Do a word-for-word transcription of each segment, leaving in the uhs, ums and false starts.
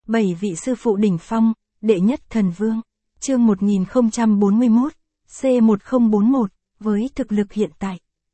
Bảy vị sư phụ đỉnh phong, đệ nhất thần vương. Chương một nghìn không trăm bốn mươi mốt, C một không bốn mốt, với thực lực hiện tại.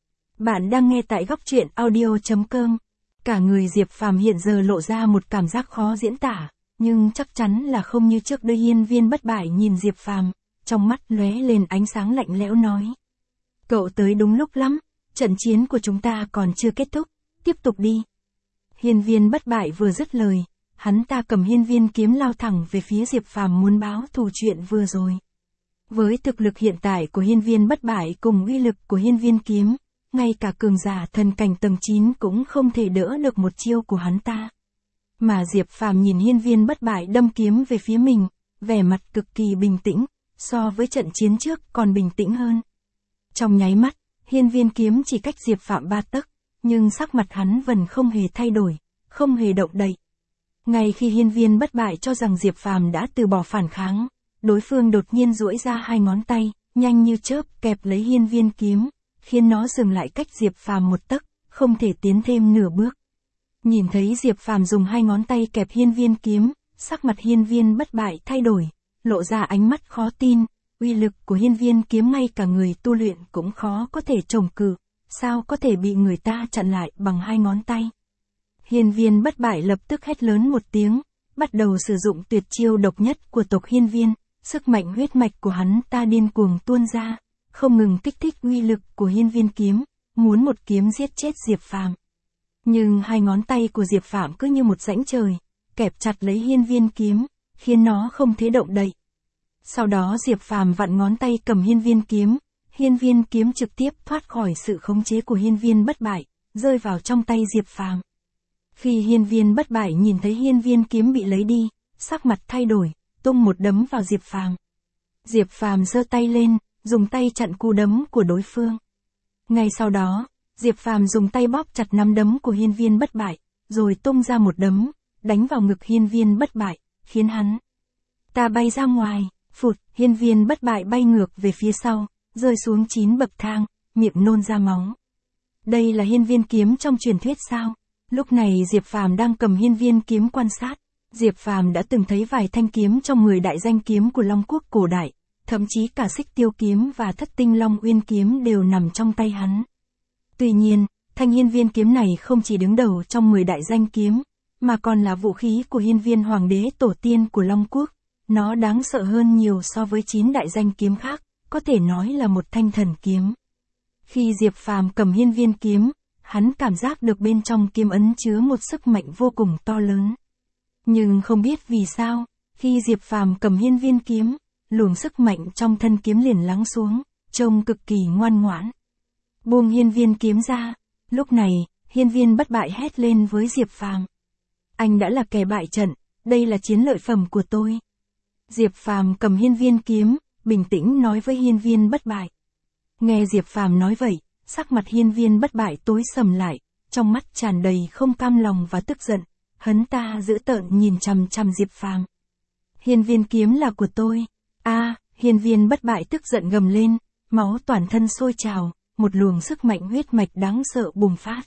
Bạn đang nghe tại góc truyện audio chấm com. Cả người Diệp Phàm hiện giờ lộ ra một cảm giác khó diễn tả, nhưng chắc chắn là không như trước đây. Hiên Viên Bất Bại nhìn Diệp Phàm, trong mắt lóe lên ánh sáng lạnh lẽo nói: "Cậu tới đúng lúc lắm, trận chiến của chúng ta còn chưa kết thúc, tiếp tục đi." Hiên Viên Bất Bại vừa dứt lời, hắn ta cầm hiên viên kiếm lao thẳng về phía Diệp Phàm muốn báo thù chuyện vừa rồi. Với thực lực hiện tại của Hiên Viên Bất Bại cùng uy lực của hiên viên kiếm, ngay cả cường giả thần cảnh tầng chín cũng không thể đỡ được một chiêu của hắn ta. Mà Diệp Phàm nhìn Hiên Viên Bất Bại đâm kiếm về phía mình, vẻ mặt cực kỳ bình tĩnh, so với trận chiến trước còn bình tĩnh hơn. Trong nháy mắt, hiên viên kiếm chỉ cách Diệp Phàm ba tấc, nhưng sắc mặt hắn vẫn không hề thay đổi, không hề động đậy. Ngay khi Hiên Viên Bất Bại cho rằng Diệp Phàm đã từ bỏ phản kháng, đối phương đột nhiên duỗi ra hai ngón tay, nhanh như chớp kẹp lấy hiên viên kiếm, khiến nó dừng lại cách Diệp Phàm một tấc, không thể tiến thêm nửa bước. Nhìn thấy Diệp Phàm dùng hai ngón tay kẹp hiên viên kiếm, sắc mặt Hiên Viên Bất Bại thay đổi, lộ ra ánh mắt khó tin, uy lực của hiên viên kiếm ngay cả người tu luyện cũng khó có thể chống cự, sao có thể bị người ta chặn lại bằng hai ngón tay. Hiên Viên Bất Bại lập tức hét lớn một tiếng, bắt đầu sử dụng tuyệt chiêu độc nhất của tộc Hiên Viên, sức mạnh huyết mạch của hắn ta điên cuồng tuôn ra, không ngừng kích thích uy lực của hiên viên kiếm, muốn một kiếm giết chết Diệp Phàm. Nhưng hai ngón tay của Diệp Phàm cứ như một rãnh trời, kẹp chặt lấy hiên viên kiếm, khiến nó không thể động đậy. Sau đó Diệp Phàm vặn ngón tay cầm hiên viên kiếm, hiên viên kiếm trực tiếp thoát khỏi sự khống chế của Hiên Viên Bất Bại, rơi vào trong tay Diệp Phàm. Khi Hiên Viên Bất Bại nhìn thấy hiên viên kiếm bị lấy đi, sắc mặt thay đổi, tung một đấm vào Diệp Phàm. Diệp Phàm giơ tay lên, dùng tay chặn cú đấm của đối phương. Ngay sau đó, Diệp Phàm dùng tay bóp chặt nắm đấm của Hiên Viên Bất Bại, rồi tung ra một đấm, đánh vào ngực Hiên Viên Bất Bại, khiến hắn ta bay ra ngoài. Phụt, Hiên Viên Bất Bại bay ngược về phía sau, rơi xuống chín bậc thang, miệng nôn ra máu. Đây là hiên viên kiếm trong truyền thuyết sao? Lúc này Diệp Phàm đang cầm hiên viên kiếm quan sát. Diệp Phàm đã từng thấy vài thanh kiếm trong mười đại danh kiếm của Long Quốc cổ đại, thậm chí cả Xích Tiêu kiếm và Thất Tinh Long Uyên kiếm đều nằm trong tay hắn. Tuy nhiên, thanh hiên viên kiếm này không chỉ đứng đầu trong mười đại danh kiếm, mà còn là vũ khí của hiên viên hoàng đế tổ tiên của Long Quốc. Nó đáng sợ hơn nhiều so với chín đại danh kiếm khác, có thể nói là một thanh thần kiếm. Khi Diệp Phàm cầm hiên viên kiếm, hắn cảm giác được bên trong kiếm ấn chứa một sức mạnh vô cùng to lớn. Nhưng không biết vì sao, khi Diệp Phàm cầm hiên viên kiếm, luồng sức mạnh trong thân kiếm liền lắng xuống, trông cực kỳ ngoan ngoãn. Buông hiên viên kiếm ra. Lúc này, Hiên Viên Bất Bại hét lên với Diệp Phàm: "Anh đã là kẻ bại trận, đây là chiến lợi phẩm của tôi." Diệp Phàm cầm hiên viên kiếm, bình tĩnh nói với Hiên Viên Bất Bại. Nghe Diệp Phàm nói vậy, sắc mặt Hiên Viên Bất Bại tối sầm lại, trong mắt tràn đầy không cam lòng và tức giận, hắn ta dữ tợn nhìn chằm chằm Diệp Phàm. "Hiên viên kiếm là của tôi." A, à, Hiên Viên Bất Bại tức giận gầm lên, máu toàn thân sôi trào, một luồng sức mạnh huyết mạch đáng sợ bùng phát.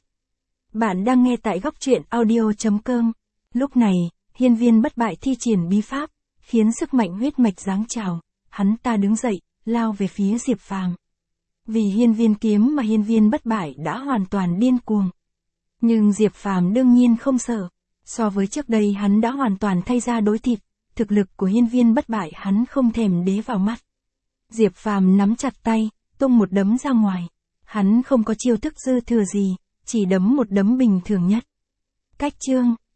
Bạn đang nghe tại góc truyện audio chấm com. Lúc này, Hiên Viên Bất Bại thi triển bí pháp, khiến sức mạnh huyết mạch giáng trào, hắn ta đứng dậy, lao về phía Diệp Phàm. Vì hiên viên kiếm mà Hiên Viên Bất Bại đã hoàn toàn điên cuồng. Nhưng Diệp Phàm đương nhiên không sợ, so với trước đây hắn đã hoàn toàn thay ra đối thịt, thực lực của Hiên Viên Bất Bại hắn không thèm đế vào mắt. Diệp Phàm nắm chặt tay, tung một đấm ra ngoài. Hắn không có chiêu thức dư thừa gì, chỉ đấm một đấm bình thường nhất. Cách chương